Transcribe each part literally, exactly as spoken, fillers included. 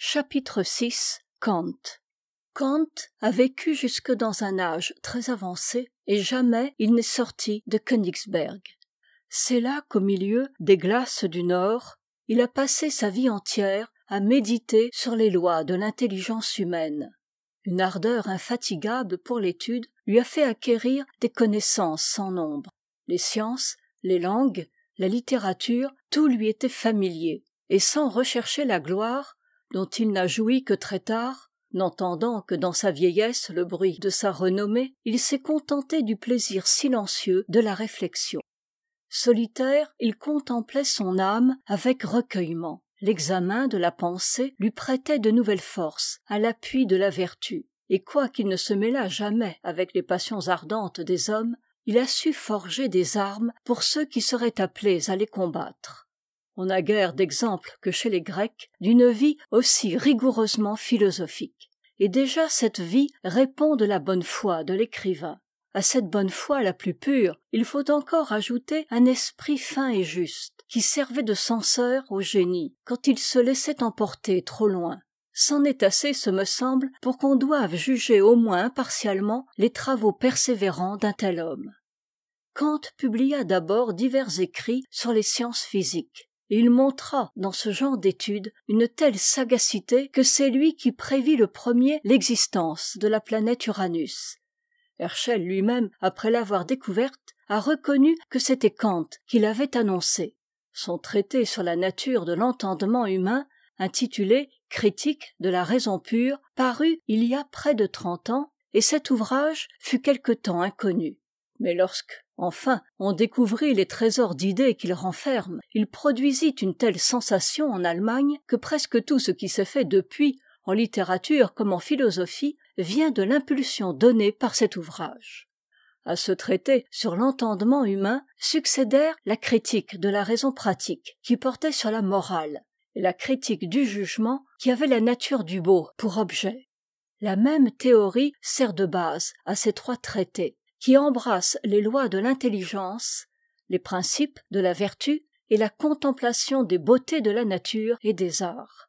Chapitre six. Kant. Kant a vécu jusque dans un âge très avancé et jamais il n'est sorti de Königsberg. C'est là qu'au milieu des glaces du Nord, il a passé sa vie entière à méditer sur les lois de l'intelligence humaine. Une ardeur infatigable pour l'étude lui a fait acquérir des connaissances sans nombre. Les sciences, les langues, la littérature, tout lui était familier, et sans rechercher la gloire, dont il n'a joui que très tard, n'entendant que dans sa vieillesse le bruit de sa renommée, il s'est contenté du plaisir silencieux de la réflexion. Solitaire, il contemplait son âme avec recueillement. L'examen de la pensée lui prêtait de nouvelles forces à l'appui de la vertu, et quoiqu'il ne se mêlât jamais avec les passions ardentes des hommes, il a su forger des armes pour ceux qui seraient appelés à les combattre. On n'a guère d'exemple que chez les Grecs d'une vie aussi rigoureusement philosophique. Et déjà cette vie répond de la bonne foi de l'écrivain. À cette bonne foi la plus pure, il faut encore ajouter un esprit fin et juste, qui servait de censeur au génie, quand il se laissait emporter trop loin. C'en est assez, ce me semble, pour qu'on doive juger au moins impartialement les travaux persévérants d'un tel homme. Kant publia d'abord divers écrits sur les sciences physiques, et il montra dans ce genre d'études une telle sagacité que c'est lui qui prévit le premier l'existence de la planète Uranus. Herschel lui-même, après l'avoir découverte, a reconnu que c'était Kant qui l'avait annoncée. Son traité sur la nature de l'entendement humain, intitulé « Critique de la raison pure », parut il y a près de trente ans, et cet ouvrage fut quelque temps inconnu. Mais lorsque, enfin, on découvrit les trésors d'idées qu'il renferme, il produisit une telle sensation en Allemagne que presque tout ce qui s'est fait depuis, en littérature comme en philosophie, vient de l'impulsion donnée par cet ouvrage. À ce traité sur l'entendement humain succédèrent la critique de la raison pratique, qui portait sur la morale, et la critique du jugement, qui avait la nature du beau pour objet. La même théorie sert de base à ces trois traités, qui embrassent les lois de l'intelligence, les principes de la vertu et la contemplation des beautés de la nature et des arts.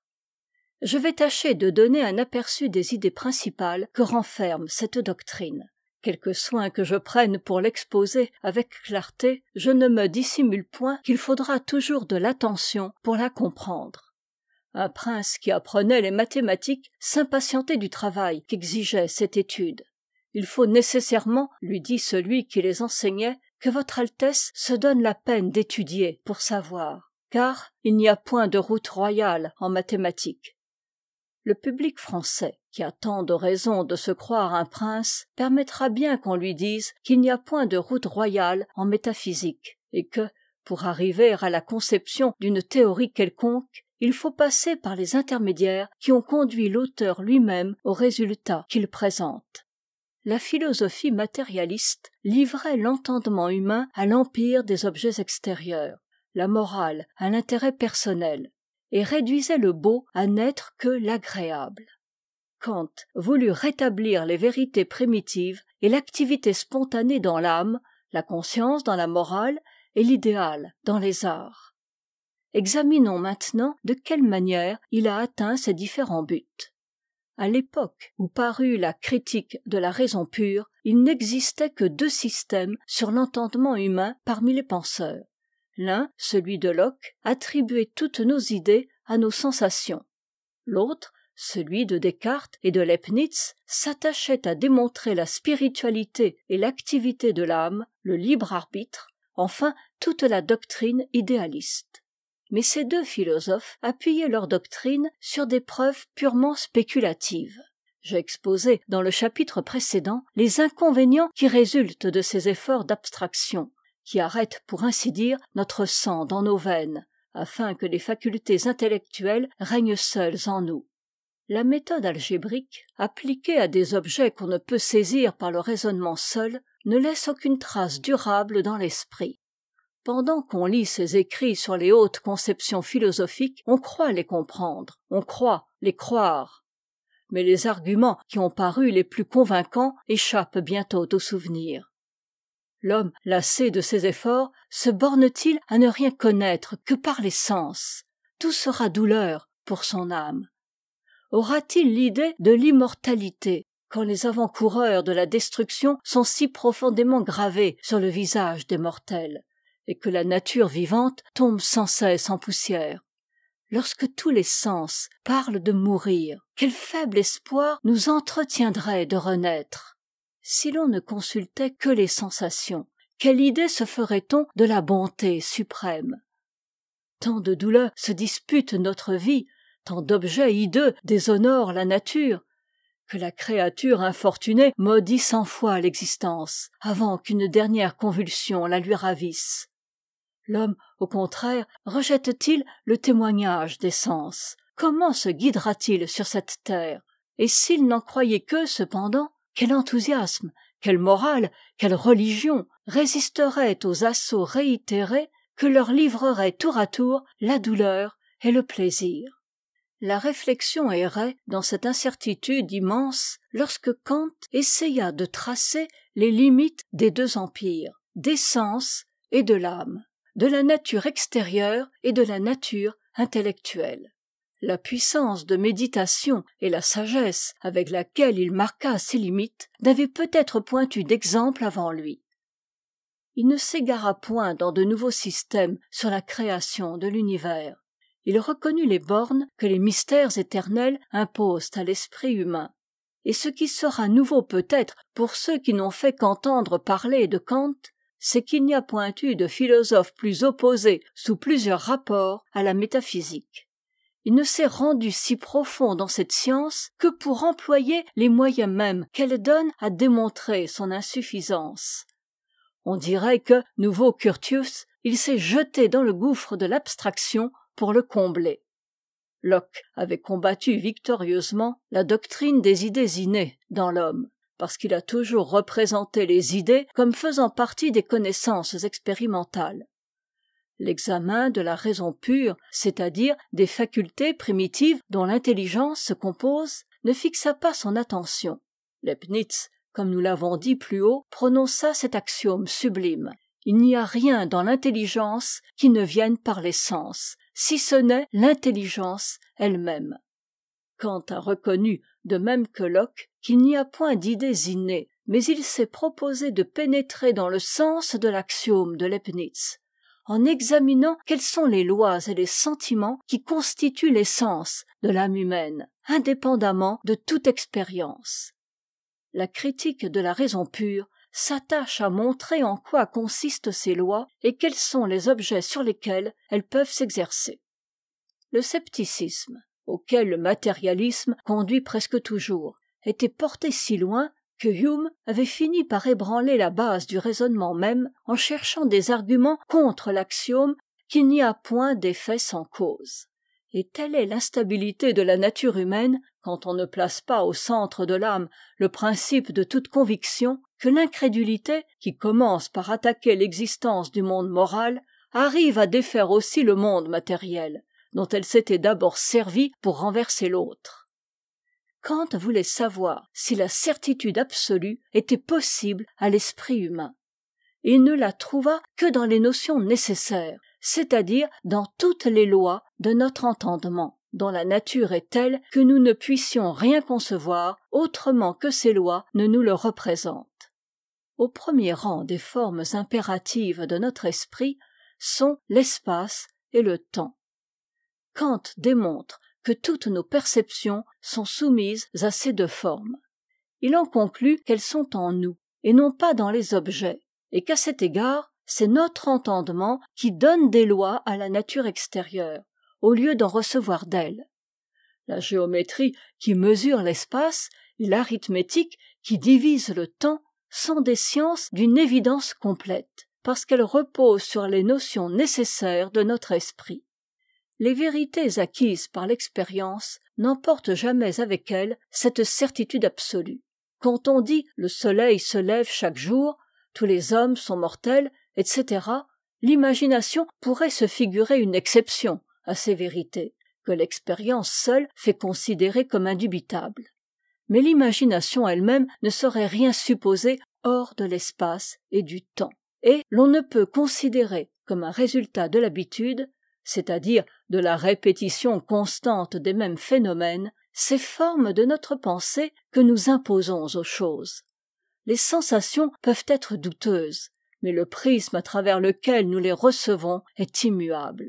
Je vais tâcher de donner un aperçu des idées principales que renferme cette doctrine. Quelque soin que je prenne pour l'exposer avec clarté, je ne me dissimule point qu'il faudra toujours de l'attention pour la comprendre. Un prince qui apprenait les mathématiques s'impatientait du travail qu'exigeait cette étude. Il faut nécessairement, lui dit celui qui les enseignait, que votre Altesse se donne la peine d'étudier pour savoir, car il n'y a point de route royale en mathématiques. Le public français, qui a tant de raisons de se croire un prince, permettra bien qu'on lui dise qu'il n'y a point de route royale en métaphysique, et que, pour arriver à la conception d'une théorie quelconque, il faut passer par les intermédiaires qui ont conduit l'auteur lui-même au résultat qu'il présente. La philosophie matérialiste livrait l'entendement humain à l'empire des objets extérieurs, la morale à l'intérêt personnel, et réduisait le beau à n'être que l'agréable. Kant voulut rétablir les vérités primitives et l'activité spontanée dans l'âme, la conscience dans la morale et l'idéal dans les arts. Examinons maintenant de quelle manière il a atteint ces différents buts. À l'époque où parut la critique de la raison pure, il n'existait que deux systèmes sur l'entendement humain parmi les penseurs. L'un, celui de Locke, attribuait toutes nos idées à nos sensations. L'autre, celui de Descartes et de Leibniz, s'attachait à démontrer la spiritualité et l'activité de l'âme, le libre arbitre, enfin toute la doctrine idéaliste. Mais ces deux philosophes appuyaient leur doctrine sur des preuves purement spéculatives. J'ai exposé dans le chapitre précédent les inconvénients qui résultent de ces efforts d'abstraction, qui arrêtent pour ainsi dire notre sang dans nos veines, afin que les facultés intellectuelles règnent seules en nous. La méthode algébrique, appliquée à des objets qu'on ne peut saisir par le raisonnement seul, ne laisse aucune trace durable dans l'esprit. Pendant qu'on lit ces écrits sur les hautes conceptions philosophiques, on croit les comprendre, on croit les croire. Mais les arguments qui ont paru les plus convaincants échappent bientôt au souvenir. L'homme, lassé de ses efforts, se borne-t-il à ne rien connaître que par les sens? Tout sera douleur pour son âme. aura-t-il l'idée de l'immortalité quand les avant-coureurs de la destruction sont si profondément gravés sur le visage des mortels, et que la nature vivante tombe sans cesse en poussière? Lorsque tous les sens parlent de mourir, quel faible espoir nous entretiendrait de renaître? Si l'on ne consultait que les sensations, quelle idée se ferait-on de la bonté suprême? Tant de douleurs se disputent notre vie, tant d'objets hideux déshonorent la nature, que la créature infortunée maudit cent fois l'existence, avant qu'une dernière convulsion la lui ravisse. L'homme, au contraire, rejette-t-il le témoignage des sens? Comment se guidera-t-il sur cette terre? Et s'il n'en croyait qu'eux, cependant, quel enthousiasme, quelle morale, quelle religion résisterait aux assauts réitérés que leur livreraient tour à tour la douleur et le plaisir? La réflexion errait dans cette incertitude immense lorsque Kant essaya de tracer les limites des deux empires, des sens et de l'âme, de la nature extérieure et de la nature intellectuelle. La puissance de méditation et la sagesse avec laquelle il marqua ces limites n'avaient peut-être point eu d'exemple avant lui. Il ne s'égara point dans de nouveaux systèmes sur la création de l'univers. Il reconnut les bornes que les mystères éternels imposent à l'esprit humain. Et ce qui sera nouveau peut-être pour ceux qui n'ont fait qu'entendre parler de Kant, c'est qu'il n'y a point eu de philosophe plus opposé sous plusieurs rapports à la métaphysique. Il ne s'est rendu si profond dans cette science que pour employer les moyens mêmes qu'elle donne à démontrer son insuffisance. On dirait que, nouveau Curtius, il s'est jeté dans le gouffre de l'abstraction pour le combler. Locke avait combattu victorieusement la doctrine des idées innées dans l'homme, parce qu'il a toujours représenté les idées comme faisant partie des connaissances expérimentales. L'examen de la raison pure, c'est-à-dire des facultés primitives dont l'intelligence se compose, ne fixa pas son attention. Leibniz, comme nous l'avons dit plus haut, prononça cet axiome sublime. Il n'y a rien dans l'intelligence qui ne vienne par les sens, si ce n'est l'intelligence elle-même. Kant a reconnu, de même que Locke, qu'il n'y a point d'idées innées, mais il s'est proposé de pénétrer dans le sens de l'axiome de Leibniz, en examinant quelles sont les lois et les sentiments qui constituent l'essence de l'âme humaine, indépendamment de toute expérience. La critique de la raison pure s'attache à montrer en quoi consistent ces lois et quels sont les objets sur lesquels elles peuvent s'exercer. Le scepticisme, auquel le matérialisme conduit presque toujours, était porté si loin que Hume avait fini par ébranler la base du raisonnement même en cherchant des arguments contre l'axiome qu'il n'y a point d'effet sans cause. Et telle est l'instabilité de la nature humaine, quand on ne place pas au centre de l'âme le principe de toute conviction, que l'incrédulité, qui commence par attaquer l'existence du monde moral, arrive à défaire aussi le monde matériel, dont elle s'était d'abord servie pour renverser l'autre. Kant voulait savoir si la certitude absolue était possible à l'esprit humain. Et il ne la trouva que dans les notions nécessaires, c'est-à-dire dans toutes les lois de notre entendement, dont la nature est telle que nous ne puissions rien concevoir autrement que ces lois ne nous le représentent. Au premier rang des formes impératives de notre esprit sont l'espace et le temps. Kant démontre que toutes nos perceptions sont soumises à ces deux formes. Il en conclut qu'elles sont en nous, et non pas dans les objets, et qu'à cet égard, c'est notre entendement qui donne des lois à la nature extérieure, au lieu d'en recevoir d'elle. La géométrie qui mesure l'espace et l'arithmétique qui divise le temps sont des sciences d'une évidence complète, parce qu'elles reposent sur les notions nécessaires de notre esprit. Les vérités acquises par l'expérience n'emportent jamais avec elles cette certitude absolue. Quand on dit « le soleil se lève chaque jour »,« tous les hommes sont mortels », et cetera, l'imagination pourrait se figurer une exception à ces vérités, que l'expérience seule fait considérer comme indubitables. Mais l'imagination elle-même ne saurait rien supposer hors de l'espace et du temps. Et l'on ne peut considérer comme un résultat de l'habitude, c'est-à-dire de la répétition constante des mêmes phénomènes, ces formes de notre pensée que nous imposons aux choses. Les sensations peuvent être douteuses, mais le prisme à travers lequel nous les recevons est immuable.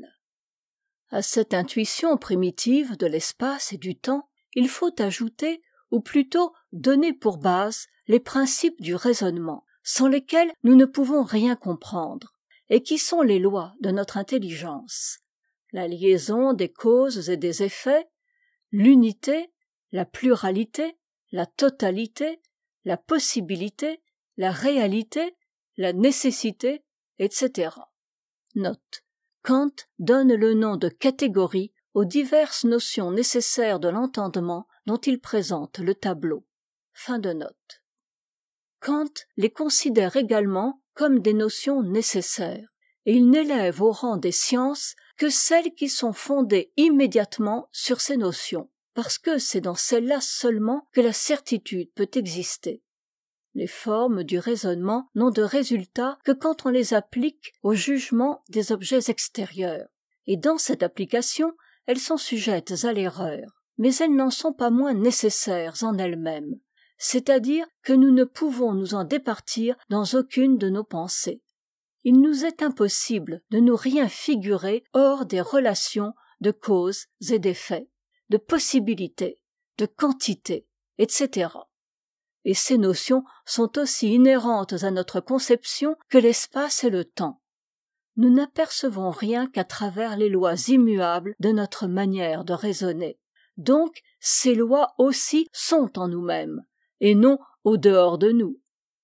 À cette intuition primitive de l'espace et du temps, il faut ajouter, ou plutôt donner pour base, les principes du raisonnement, sans lesquels nous ne pouvons rien comprendre, et qui sont les lois de notre intelligence. La liaison des causes et des effets, l'unité, la pluralité, la totalité, la possibilité, la réalité, la nécessité, et cetera. Note. Kant donne le nom de catégorie aux diverses notions nécessaires de l'entendement dont il présente le tableau. Fin de note. Kant les considère également comme des notions nécessaires, et il n'élève au rang des sciences que celles qui sont fondées immédiatement sur ces notions, parce que c'est dans celles-là seulement que la certitude peut exister. Les formes du raisonnement n'ont de résultat que quand on les applique au jugement des objets extérieurs, et dans cette application, elles sont sujettes à l'erreur, mais elles n'en sont pas moins nécessaires en elles-mêmes, c'est-à-dire que nous ne pouvons nous en départir dans aucune de nos pensées. Il nous est impossible de nous rien figurer hors des relations de causes et d'effets, de possibilités, de quantités, et cetera. Et ces notions sont aussi inhérentes à notre conception que l'espace et le temps. Nous n'apercevons rien qu'à travers les lois immuables de notre manière de raisonner. Donc, ces lois aussi sont en nous-mêmes, et non au dehors de nous.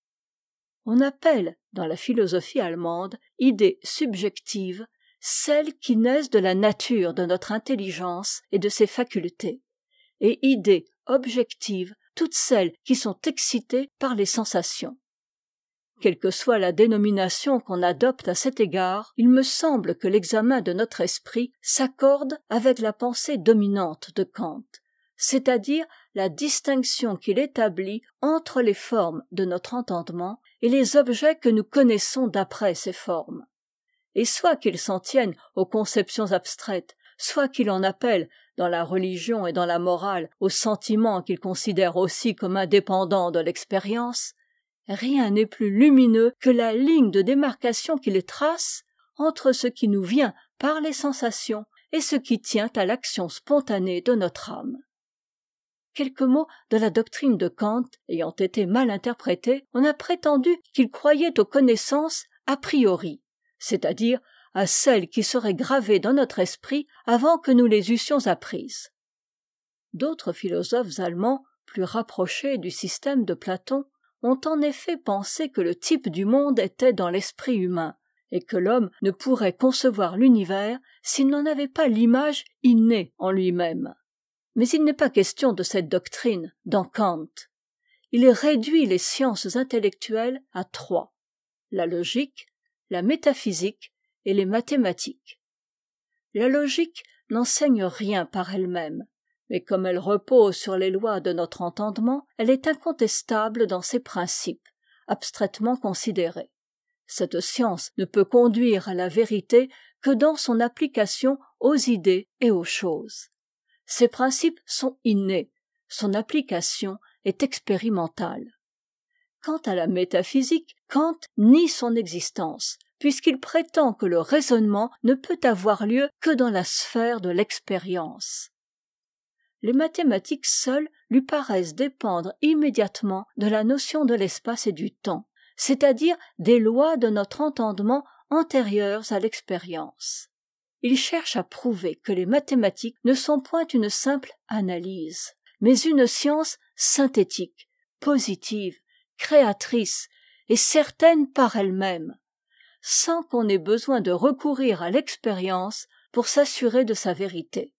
On appelle, dans la philosophie allemande, idées subjectives, celles qui naissent de la nature de notre intelligence et de ses facultés, et idées objectives, toutes celles qui sont excitées par les sensations. Quelle que soit la dénomination qu'on adopte à cet égard, il me semble que l'examen de notre esprit s'accorde avec la pensée dominante de Kant, c'est-à-dire la distinction qu'il établit entre les formes de notre entendement et les objets que nous connaissons d'après ces formes. Et soit qu'il s'en tienne aux conceptions abstraites, soit qu'il en appelle, dans la religion et dans la morale, aux sentiments qu'il considère aussi comme indépendants de l'expérience, rien n'est plus lumineux que la ligne de démarcation qu'il trace entre ce qui nous vient par les sensations et ce qui tient à l'action spontanée de notre âme. Quelques mots de la doctrine de Kant ayant été mal interprétés, on a prétendu qu'il croyait aux connaissances a priori, c'est-à-dire à celles qui seraient gravées dans notre esprit avant que nous les eussions apprises. D'autres philosophes allemands, plus rapprochés du système de Platon, ont en effet pensé que le type du monde était dans l'esprit humain, et que l'homme ne pourrait concevoir l'univers s'il n'en avait pas l'image innée en lui-même. Mais il n'est pas question de cette doctrine dans Kant. Il réduit les sciences intellectuelles à trois: la logique, la métaphysique et les mathématiques. La logique n'enseigne rien par elle-même, mais comme elle repose sur les lois de notre entendement, elle est incontestable dans ses principes, abstraitement considérés. Cette science ne peut conduire à la vérité que dans son application aux idées et aux choses. Ses principes sont innés, son application est expérimentale. Quant à la métaphysique, Kant nie son existence, puisqu'il prétend que le raisonnement ne peut avoir lieu que dans la sphère de l'expérience. Les mathématiques seules lui paraissent dépendre immédiatement de la notion de l'espace et du temps, c'est-à-dire des lois de notre entendement antérieures à l'expérience. Il cherche à prouver que les mathématiques ne sont point une simple analyse, mais une science synthétique, positive, créatrice et certaine par elle-même, sans qu'on ait besoin de recourir à l'expérience pour s'assurer de sa vérité.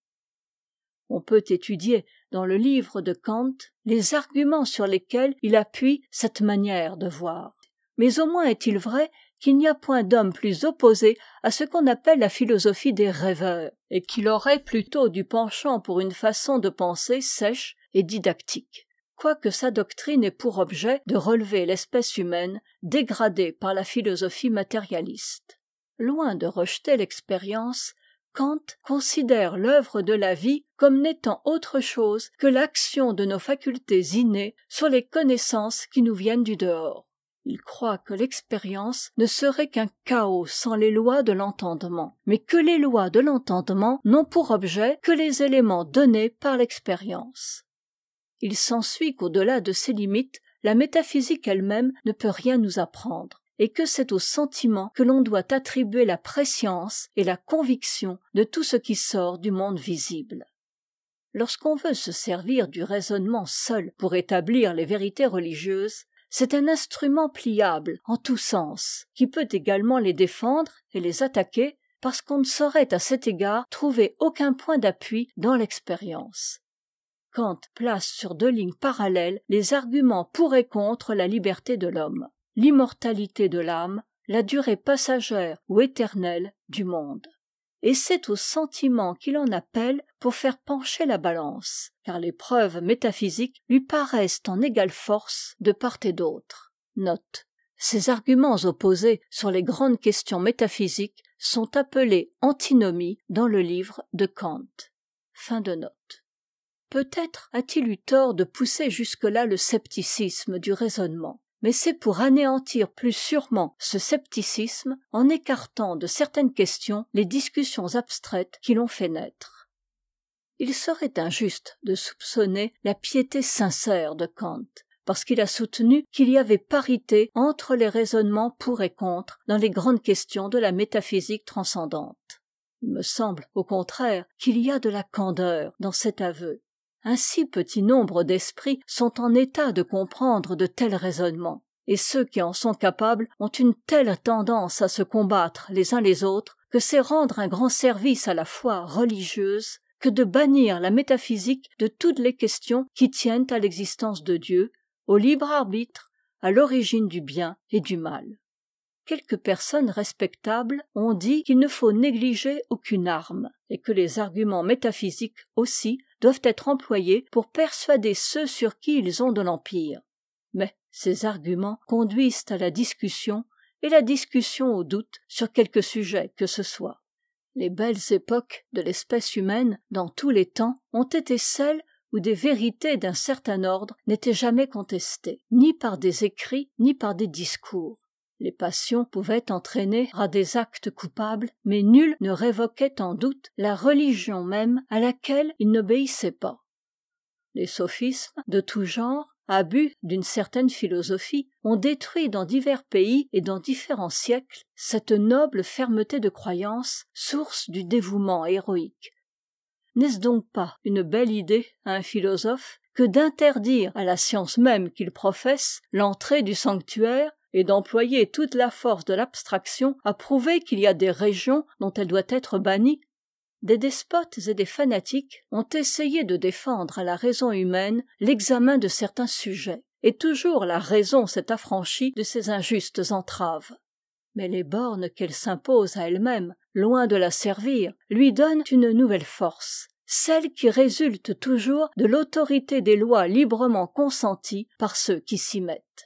On peut étudier dans le livre de Kant les arguments sur lesquels il appuie cette manière de voir. Mais au moins est-il vrai qu'il n'y a point d'homme plus opposé à ce qu'on appelle la philosophie des rêveurs, et qu'il aurait plutôt du penchant pour une façon de penser sèche et didactique, quoique sa doctrine ait pour objet de relever l'espèce humaine dégradée par la philosophie matérialiste. Loin de rejeter l'expérience, Kant considère l'œuvre de la vie comme n'étant autre chose que l'action de nos facultés innées sur les connaissances qui nous viennent du dehors. Il croit que l'expérience ne serait qu'un chaos sans les lois de l'entendement, mais que les lois de l'entendement n'ont pour objet que les éléments donnés par l'expérience. Il s'ensuit qu'au-delà de ces limites, la métaphysique elle-même ne peut rien nous apprendre, et que c'est au sentiment que l'on doit attribuer la prescience et la conviction de tout ce qui sort du monde visible. Lorsqu'on veut se servir du raisonnement seul pour établir les vérités religieuses, c'est un instrument pliable en tous sens, qui peut également les défendre et les attaquer, parce qu'on ne saurait à cet égard trouver aucun point d'appui dans l'expérience. Kant place sur deux lignes parallèles les arguments pour et contre la liberté de l'homme, l'immortalité de l'âme, la durée passagère ou éternelle du monde. Et c'est au sentiment qu'il en appelle pour faire pencher la balance, car les preuves métaphysiques lui paraissent en égale force de part et d'autre. Note. Ces arguments opposés sur les grandes questions métaphysiques sont appelés antinomies dans le livre de Kant. Fin de note. Peut-être a-t-il eu tort de pousser jusque-là le scepticisme du raisonnement, mais c'est pour anéantir plus sûrement ce scepticisme en écartant de certaines questions les discussions abstraites qui l'ont fait naître. Il serait injuste de soupçonner la piété sincère de Kant, parce qu'il a soutenu qu'il y avait parité entre les raisonnements pour et contre dans les grandes questions de la métaphysique transcendante. Il me semble, au contraire, qu'il y a de la candeur dans cet aveu. Un si petit nombre d'esprits sont en état de comprendre de tels raisonnements, et ceux qui en sont capables ont une telle tendance à se combattre les uns les autres que c'est rendre un grand service à la foi religieuse que de bannir la métaphysique de toutes les questions qui tiennent à l'existence de Dieu, au libre arbitre, à l'origine du bien et du mal. Quelques personnes respectables ont dit qu'il ne faut négliger aucune arme, et que les arguments métaphysiques aussi doivent être employés pour persuader ceux sur qui ils ont de l'empire. Mais ces arguments conduisent à la discussion, et la discussion au doute sur quelque sujet que ce soit. Les belles époques de l'espèce humaine, dans tous les temps, ont été celles où des vérités d'un certain ordre n'étaient jamais contestées, ni par des écrits, ni par des discours. Les passions pouvaient entraîner à des actes coupables, mais nul ne révoquait en doute la religion même à laquelle il n'obéissait pas. Les sophismes de tout genre, abus d'une certaine philosophie, ont détruit dans divers pays et dans différents siècles cette noble fermeté de croyance, source du dévouement héroïque. N'est-ce donc pas une belle idée à un philosophe que d'interdire à la science même qu'il professe l'entrée du sanctuaire et d'employer toute la force de l'abstraction à prouver qu'il y a des régions dont elle doit être bannie? Des despotes et des fanatiques ont essayé de défendre à la raison humaine l'examen de certains sujets, et toujours la raison s'est affranchie de ces injustes entraves. Mais les bornes qu'elle s'impose à elle-même, loin de la servir, lui donnent une nouvelle force, celle qui résulte toujours de l'autorité des lois librement consenties par ceux qui s'y mettent.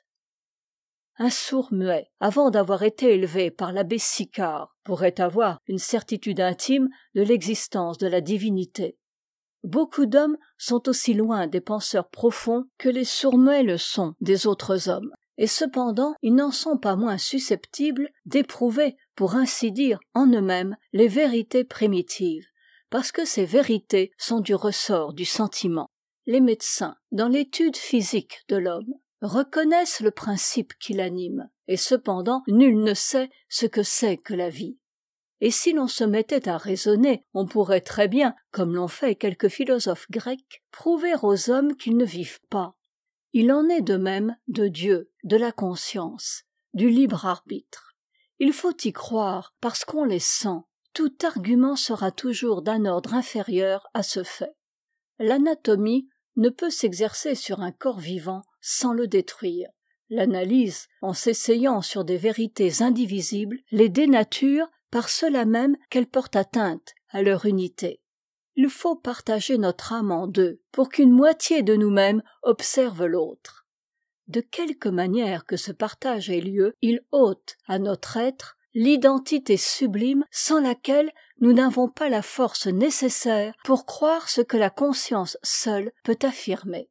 Un sourd-muet, avant d'avoir été élevé par l'abbé Sicard, pourrait avoir une certitude intime de l'existence de la divinité. Beaucoup d'hommes sont aussi loin des penseurs profonds que les sourds-muets le sont des autres hommes, et cependant ils n'en sont pas moins susceptibles d'éprouver, pour ainsi dire, en eux-mêmes les vérités primitives, parce que ces vérités sont du ressort du sentiment. Les médecins, dans l'étude physique de l'homme, reconnaissent le principe qui l'anime, et cependant nul ne sait ce que c'est que la vie. Et si l'on se mettait à raisonner, on pourrait très bien, comme l'ont fait quelques philosophes grecs, prouver aux hommes qu'ils ne vivent pas. Il en est de même de Dieu, de la conscience, du libre arbitre. Il faut y croire parce qu'on les sent. Tout argument sera toujours d'un ordre inférieur à ce fait. L'anatomie ne peut s'exercer sur un corps vivant sans le détruire. L'analyse, en s'essayant sur des vérités indivisibles, les dénature par cela même qu'elles portent atteinte à leur unité. Il faut partager notre âme en deux pour qu'une moitié de nous-mêmes observe l'autre. De quelque manière que ce partage ait lieu, il ôte à notre être l'identité sublime sans laquelle nous n'avons pas la force nécessaire pour croire ce que la conscience seule peut affirmer.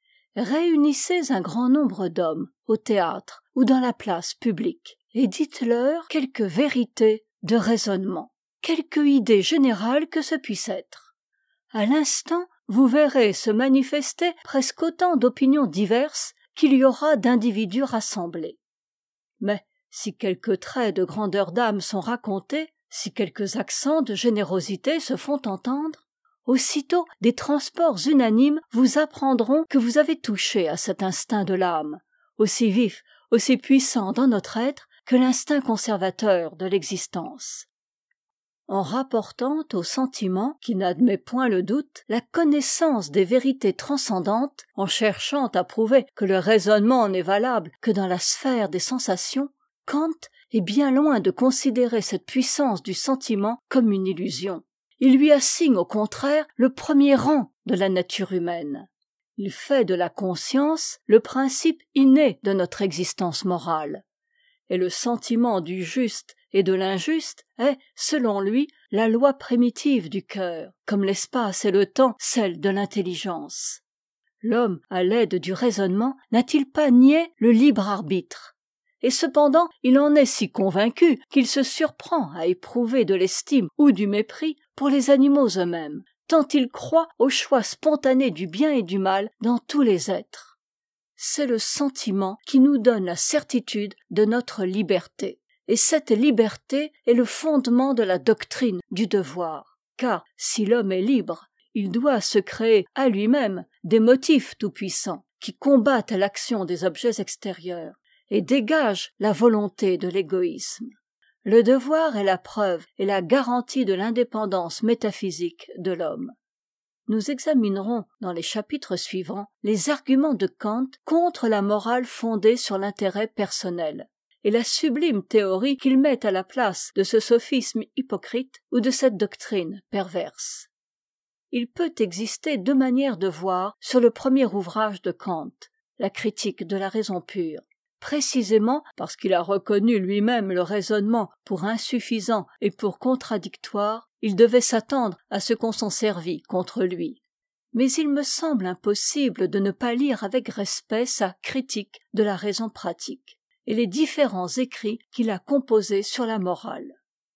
Réunissez un grand nombre d'hommes au théâtre ou dans la place publique et dites-leur quelque vérité de raisonnement, quelque idée générale que ce puisse être. À l'instant, vous verrez se manifester presque autant d'opinions diverses qu'il y aura d'individus rassemblés. Mais si quelques traits de grandeur d'âme sont racontés, si quelques accents de générosité se font entendre, aussitôt des transports unanimes vous apprendront que vous avez touché à cet instinct de l'âme, aussi vif, aussi puissant dans notre être que l'instinct conservateur de l'existence. En rapportant au sentiment, qui n'admet point le doute, la connaissance des vérités transcendantes, en cherchant à prouver que le raisonnement n'est valable que dans la sphère des sensations, Kant est bien loin de considérer cette puissance du sentiment comme une illusion. Il lui assigne au contraire le premier rang de la nature humaine. Il fait de la conscience le principe inné de notre existence morale. Et le sentiment du juste et de l'injuste est, selon lui, la loi primitive du cœur, comme l'espace et le temps celle de l'intelligence. L'homme, à l'aide du raisonnement, n'a-t-il pas nié le libre arbitre ? Et cependant, il en est si convaincu qu'il se surprend à éprouver de l'estime ou du mépris pour les animaux eux-mêmes, tant il croit au choix spontané du bien et du mal dans tous les êtres. C'est le sentiment qui nous donne la certitude de notre liberté. Et cette liberté est le fondement de la doctrine du devoir. Car si l'homme est libre, il doit se créer à lui-même des motifs tout-puissants qui combattent l'action des objets extérieurs et dégagent la volonté de l'égoïsme. Le devoir est la preuve et la garantie de l'indépendance métaphysique de l'homme. Nous examinerons dans les chapitres suivants les arguments de Kant contre la morale fondée sur l'intérêt personnel et la sublime théorie qu'il met à la place de ce sophisme hypocrite ou de cette doctrine perverse. Il peut exister deux manières de voir sur le premier ouvrage de Kant, la critique de la raison pure. Précisément parce qu'il a reconnu lui-même le raisonnement pour insuffisant et pour contradictoire, il devait s'attendre à ce qu'on s'en servît contre lui. Mais il me semble impossible de ne pas lire avec respect sa critique de la raison pratique et les différents écrits qu'il a composés sur la morale.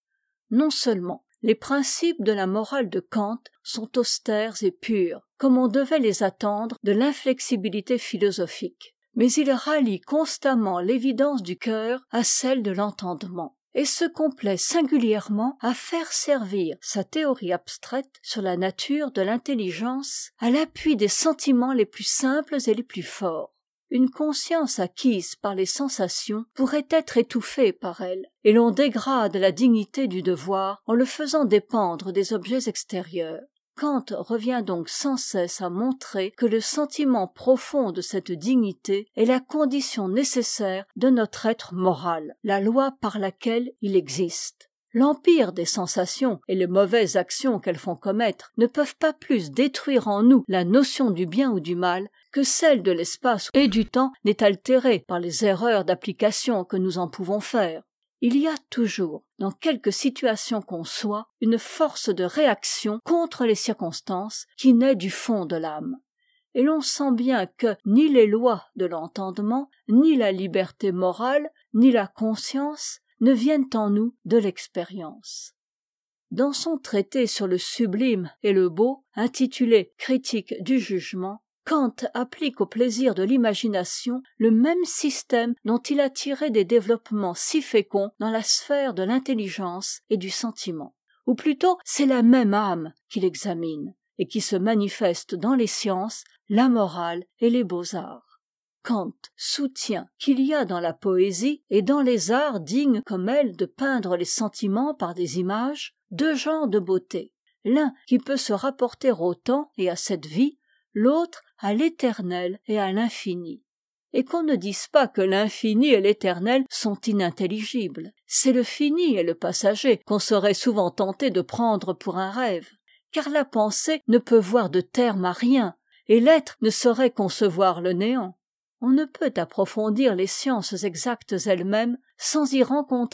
Non seulement les principes de la morale de Kant sont austères et purs, comme on devait les attendre de l'inflexibilité philosophique, mais il rallie constamment l'évidence du cœur à celle de l'entendement, et se complaît singulièrement à faire servir sa théorie abstraite sur la nature de l'intelligence à l'appui des sentiments les plus simples et les plus forts. Une conscience acquise par les sensations pourrait être étouffée par elles, et l'on dégrade la dignité du devoir en le faisant dépendre des objets extérieurs. Kant revient donc sans cesse à montrer que le sentiment profond de cette dignité est la condition nécessaire de notre être moral, la loi par laquelle il existe. L'empire des sensations et les mauvaises actions qu'elles font commettre ne peuvent pas plus détruire en nous la notion du bien ou du mal que celle de l'espace et du temps n'est altérée par les erreurs d'application que nous en pouvons faire. Il y a toujours, dans quelque situation qu'on soit, une force de réaction contre les circonstances qui naît du fond de l'âme. Et l'on sent bien que ni les lois de l'entendement, ni la liberté morale, ni la conscience ne viennent en nous de l'expérience. Dans son traité sur le sublime et le beau, intitulé Critique du jugement, Kant applique au plaisir de l'imagination le même système dont il a tiré des développements si féconds dans la sphère de l'intelligence et du sentiment. Ou plutôt, c'est la même âme qu'il examine, et qui se manifeste dans les sciences, la morale et les beaux-arts. Kant soutient qu'il y a dans la poésie et dans les arts dignes comme elle de peindre les sentiments par des images, deux genres de beauté. L'un qui peut se rapporter au temps et à cette vie, l'autre à l'éternel et à l'infini. Et qu'on ne dise pas que l'infini et l'éternel sont inintelligibles. C'est le fini et le passager qu'on serait souvent tenté de prendre pour un rêve. Car la pensée ne peut voir de terme à rien, et l'être ne saurait concevoir le néant. On ne peut approfondir les sciences exactes elles-mêmes sans y rencontrer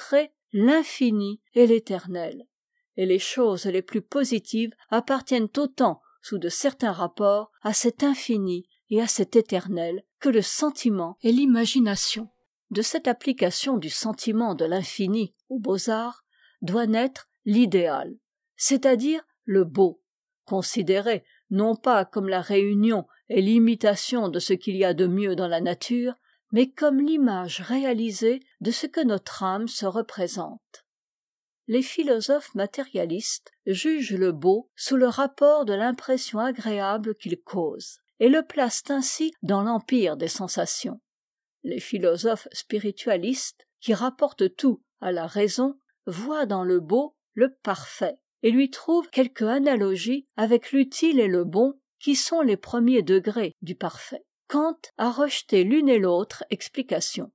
l'infini et l'éternel. Et les choses les plus positives appartiennent autant, sous de certains rapports, à cet infini et à cet éternel que le sentiment et l'imagination. De cette application du sentiment de l'infini aux beaux-arts doit naître l'idéal, c'est-à-dire le beau, considéré non pas comme la réunion et l'imitation de ce qu'il y a de mieux dans la nature, mais comme l'image réalisée de ce que notre âme se représente. Les philosophes matérialistes jugent le beau sous le rapport de l'impression agréable qu'il cause, et le placent ainsi dans l'empire des sensations. Les philosophes spiritualistes, qui rapportent tout à la raison, voient dans le beau le parfait, et lui trouvent quelque analogie avec l'utile et le bon, qui sont les premiers degrés du parfait. Kant a rejeté l'une et l'autre explication.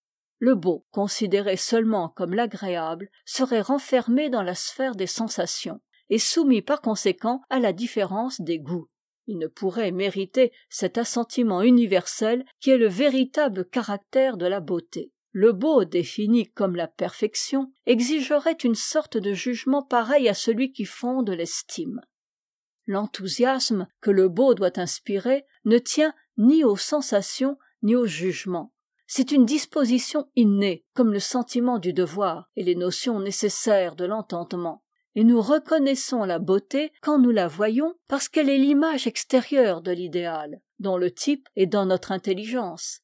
Le beau, considéré seulement comme l'agréable, serait renfermé dans la sphère des sensations, et soumis par conséquent à la différence des goûts. Il ne pourrait mériter cet assentiment universel qui est le véritable caractère de la beauté. Le beau défini comme la perfection exigerait une sorte de jugement pareil à celui qui fonde l'estime. L'enthousiasme que le beau doit inspirer ne tient ni aux sensations ni au jugement. C'est une disposition innée, comme le sentiment du devoir et les notions nécessaires de l'entendement. Et nous reconnaissons la beauté quand nous la voyons parce qu'elle est l'image extérieure de l'idéal, dont le type est dans notre intelligence.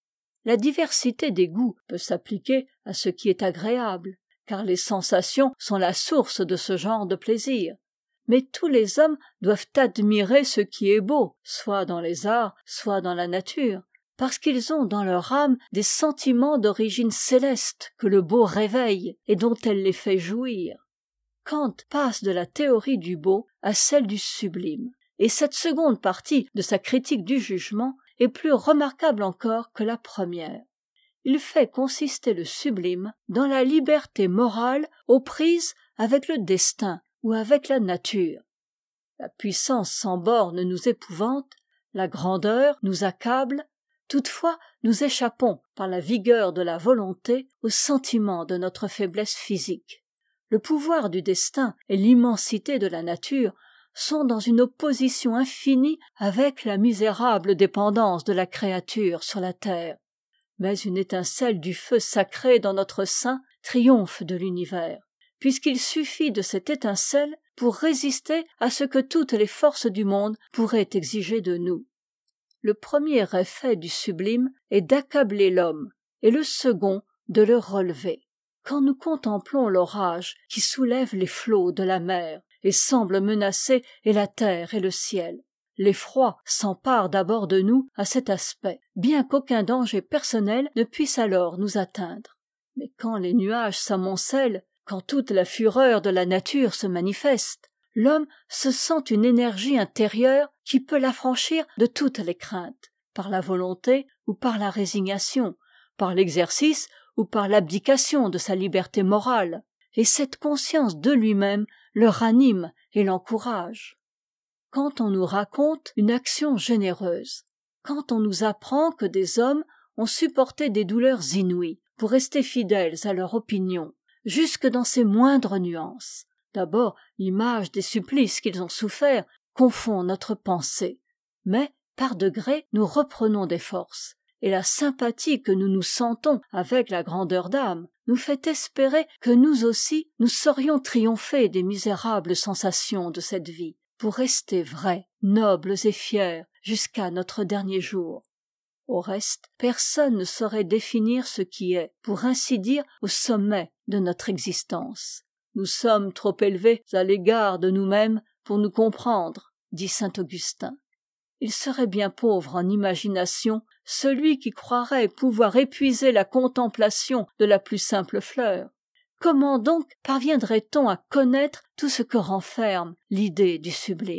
La diversité des goûts peut s'appliquer à ce qui est agréable, car les sensations sont la source de ce genre de plaisir. Mais tous les hommes doivent admirer ce qui est beau, soit dans les arts, soit dans la nature, parce qu'ils ont dans leur âme des sentiments d'origine céleste que le beau réveille et dont elle les fait jouir. Kant passe de la théorie du beau à celle du sublime, et cette seconde partie de sa critique du jugement est plus remarquable encore que la première. Il fait consister le sublime dans la liberté morale aux prises avec le destin ou avec la nature. La puissance sans bornes nous épouvante, la grandeur nous accable, toutefois nous échappons par la vigueur de la volonté au sentiment de notre faiblesse physique. Le pouvoir du destin et l'immensité de la nature sont dans une opposition infinie avec la misérable dépendance de la créature sur la terre. Mais une étincelle du feu sacré dans notre sein triomphe de l'univers, puisqu'il suffit de cette étincelle pour résister à ce que toutes les forces du monde pourraient exiger de nous. Le premier effet du sublime est d'accabler l'homme, et le second de le relever. Quand nous contemplons l'orage qui soulève les flots de la mer et semble menacer et la terre et le ciel, l'effroi s'empare d'abord de nous à cet aspect, bien qu'aucun danger personnel ne puisse alors nous atteindre. Mais quand les nuages s'amoncellent, quand toute la fureur de la nature se manifeste, l'homme se sent une énergie intérieure qui peut l'affranchir de toutes les craintes, par la volonté ou par la résignation, par l'exercice ou par l'abdication de sa liberté morale, et cette conscience de lui-même le ranime et l'encourage. Quand on nous raconte une action généreuse, quand on nous apprend que des hommes ont supporté des douleurs inouïes pour rester fidèles à leur opinion, jusque dans ses moindres nuances, d'abord l'image des supplices qu'ils ont soufferts confond notre pensée, mais par degrés nous reprenons des forces, et la sympathie que nous nous sentons avec la grandeur d'âme nous fait espérer que nous aussi nous saurions triompher des misérables sensations de cette vie, pour rester vrais, nobles et fiers jusqu'à notre dernier jour. Au reste, personne ne saurait définir ce qui est, pour ainsi dire, au sommet de notre existence. Nous sommes trop élevés à l'égard de nous-mêmes pour nous comprendre, dit saint Augustin. Il serait bien pauvre en imagination celui qui croirait pouvoir épuiser la contemplation de la plus simple fleur. Comment donc parviendrait-on à connaître tout ce que renferme l'idée du sublime ?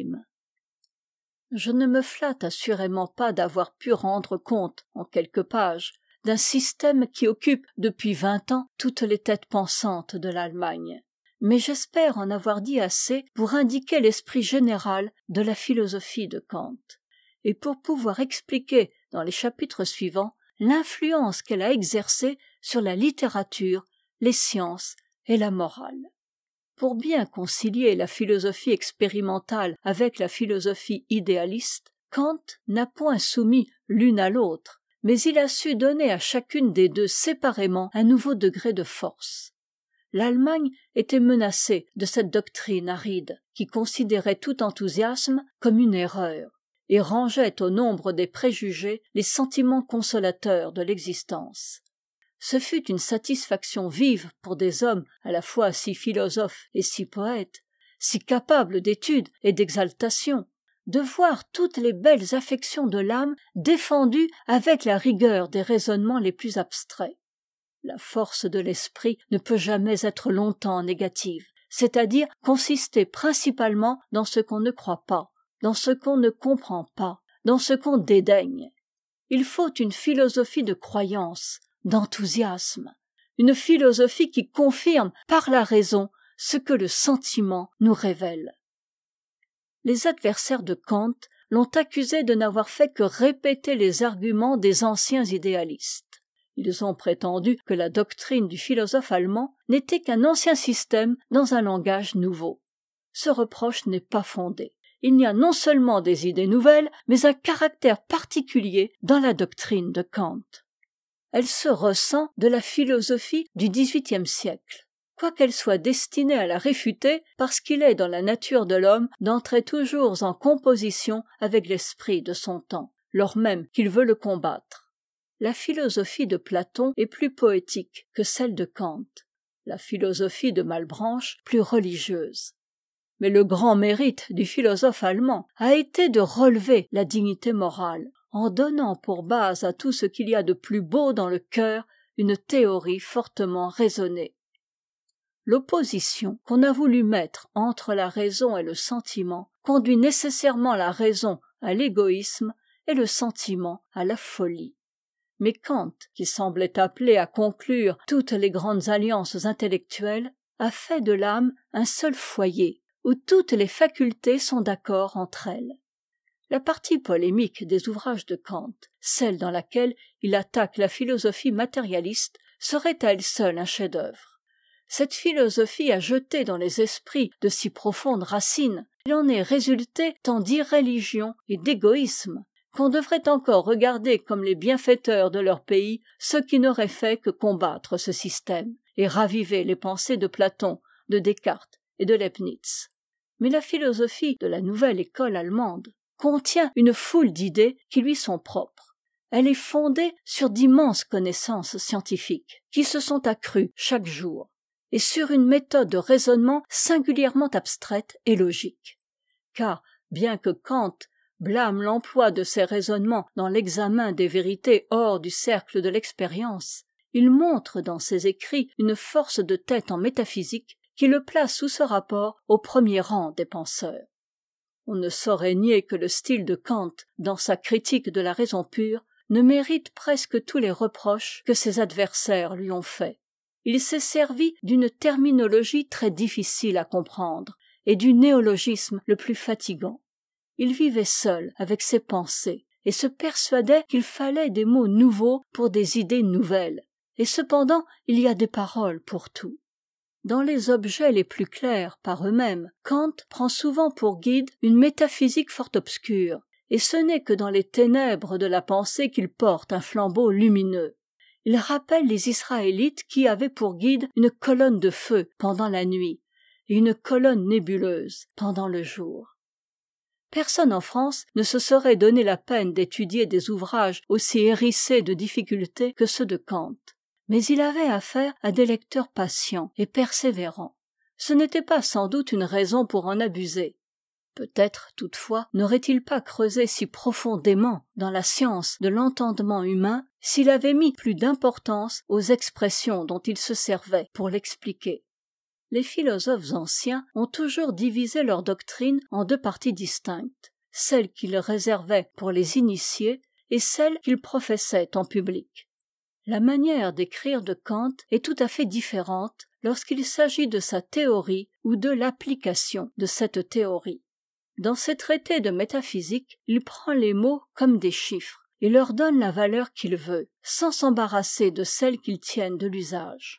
Je ne me flatte assurément pas d'avoir pu rendre compte, en quelques pages, d'un système qui occupe depuis vingt ans toutes les têtes pensantes de l'Allemagne. Mais j'espère en avoir dit assez pour indiquer l'esprit général de la philosophie de Kant, et pour pouvoir expliquer dans les chapitres suivants l'influence qu'elle a exercée sur la littérature les sciences et la morale. Pour bien concilier la philosophie expérimentale avec la philosophie idéaliste, Kant n'a point soumis l'une à l'autre, mais il a su donner à chacune des deux séparément un nouveau degré de force. L'Allemagne était menacée de cette doctrine aride, qui considérait tout enthousiasme comme une erreur, et rangeait au nombre des préjugés les sentiments consolateurs de l'existence. Ce fut une satisfaction vive pour des hommes à la fois si philosophes et si poètes, si capables d'étude et d'exaltation, de voir toutes les belles affections de l'âme défendues avec la rigueur des raisonnements les plus abstraits. La force de l'esprit ne peut jamais être longtemps négative, c'est-à-dire consister principalement dans ce qu'on ne croit pas, dans ce qu'on ne comprend pas, dans ce qu'on dédaigne. Il faut une philosophie de croyance, d'enthousiasme, une philosophie qui confirme par la raison ce que le sentiment nous révèle. Les adversaires de Kant l'ont accusé de n'avoir fait que répéter les arguments des anciens idéalistes. Ils ont prétendu que la doctrine du philosophe allemand n'était qu'un ancien système dans un langage nouveau. Ce reproche n'est pas fondé. Il y a non seulement des idées nouvelles, mais un caractère particulier dans la doctrine de Kant. Elle se ressent de la philosophie du dix-huitième siècle, quoiqu'elle soit destinée à la réfuter parce qu'il est dans la nature de l'homme d'entrer toujours en composition avec l'esprit de son temps, lors même qu'il veut le combattre. La philosophie de Platon est plus poétique que celle de Kant, la philosophie de Malebranche plus religieuse. Mais le grand mérite du philosophe allemand a été de relever la dignité morale, en donnant pour base à tout ce qu'il y a de plus beau dans le cœur une théorie fortement raisonnée. L'opposition qu'on a voulu mettre entre la raison et le sentiment conduit nécessairement la raison à l'égoïsme et le sentiment à la folie. Mais Kant, qui semblait appelé à conclure toutes les grandes alliances intellectuelles, a fait de l'âme un seul foyer, où toutes les facultés sont d'accord entre elles. La partie polémique des ouvrages de Kant, celle dans laquelle il attaque la philosophie matérialiste, serait à elle seule un chef-d'œuvre. Cette philosophie a jeté dans les esprits de si profondes racines, il en est résulté tant d'irréligion et d'égoïsme, qu'on devrait encore regarder comme les bienfaiteurs de leur pays ceux qui n'auraient fait que combattre ce système et raviver les pensées de Platon, de Descartes et de Leibniz. Mais la philosophie de la nouvelle école allemande contient une foule d'idées qui lui sont propres. Elle est fondée sur d'immenses connaissances scientifiques qui se sont accrues chaque jour, et sur une méthode de raisonnement singulièrement abstraite et logique. Car, bien que Kant blâme l'emploi de ces raisonnements dans l'examen des vérités hors du cercle de l'expérience, il montre dans ses écrits une force de tête en métaphysique qui le place sous ce rapport au premier rang des penseurs. On ne saurait nier que le style de Kant, dans sa critique de la raison pure, ne mérite presque tous les reproches que ses adversaires lui ont faits. Il s'est servi d'une terminologie très difficile à comprendre et du néologisme le plus fatigant. Il vivait seul avec ses pensées et se persuadait qu'il fallait des mots nouveaux pour des idées nouvelles, et cependant il y a des paroles pour tout. Dans les objets les plus clairs par eux-mêmes, Kant prend souvent pour guide une métaphysique fort obscure, et ce n'est que dans les ténèbres de la pensée qu'il porte un flambeau lumineux. Il rappelle les Israélites qui avaient pour guide une colonne de feu pendant la nuit et une colonne nébuleuse pendant le jour. Personne en France ne se serait donné la peine d'étudier des ouvrages aussi hérissés de difficultés que ceux de Kant. Mais il avait affaire à des lecteurs patients et persévérants. Ce n'était pas sans doute une raison pour en abuser. Peut-être, toutefois, n'aurait-il pas creusé si profondément dans la science de l'entendement humain s'il avait mis plus d'importance aux expressions dont il se servait pour l'expliquer. Les philosophes anciens ont toujours divisé leur doctrine en deux parties distinctes, celle qu'ils réservaient pour les initiés et celle qu'ils professaient en public. La manière d'écrire de Kant est tout à fait différente lorsqu'il s'agit de sa théorie ou de l'application de cette théorie. Dans ses traités de métaphysique, il prend les mots comme des chiffres et leur donne la valeur qu'il veut, sans s'embarrasser de celle qu'ils tiennent de l'usage.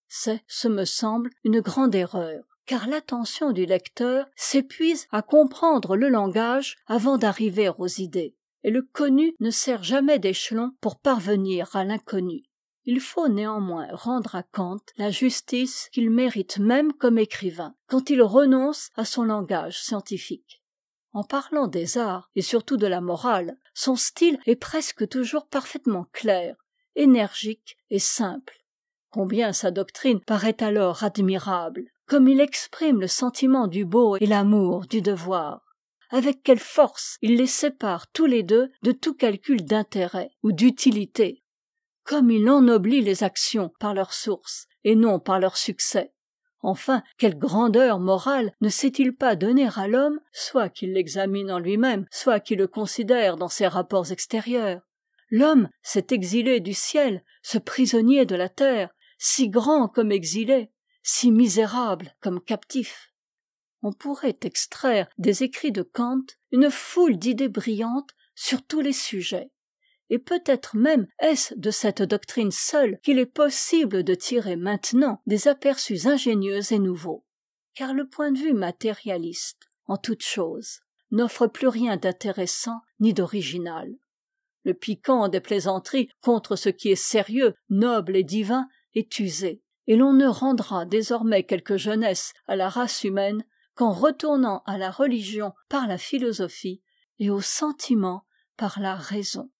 C'est, ce me semble, une grande erreur, car l'attention du lecteur s'épuise à comprendre le langage avant d'arriver aux idées, et le connu ne sert jamais d'échelon pour parvenir à l'inconnu. Il faut néanmoins rendre à Kant la justice qu'il mérite même comme écrivain, quand il renonce à son langage scientifique. En parlant des arts, et surtout de la morale, son style est presque toujours parfaitement clair, énergique et simple. Combien sa doctrine paraît alors admirable, comme il exprime le sentiment du beau et l'amour du devoir. Avec quelle force il les sépare tous les deux de tout calcul d'intérêt ou d'utilité. Comme il ennoblit les actions par leur source, et non par leur succès. Enfin, quelle grandeur morale ne sait-il pas donner à l'homme, soit qu'il l'examine en lui-même, soit qu'il le considère dans ses rapports extérieurs. L'homme, cet exilé du ciel, ce prisonnier de la terre, si grand comme exilé, si misérable comme captif. On pourrait extraire des écrits de Kant une foule d'idées brillantes sur tous les sujets. Et peut-être même est-ce de cette doctrine seule qu'il est possible de tirer maintenant des aperçus ingénieux et nouveaux. Car le point de vue matérialiste, en toute chose, n'offre plus rien d'intéressant ni d'original. Le piquant des plaisanteries contre ce qui est sérieux, noble et divin est usé, et l'on ne rendra désormais quelque jeunesse à la race humaine qu'en retournant à la religion par la philosophie et au sentiment par la raison.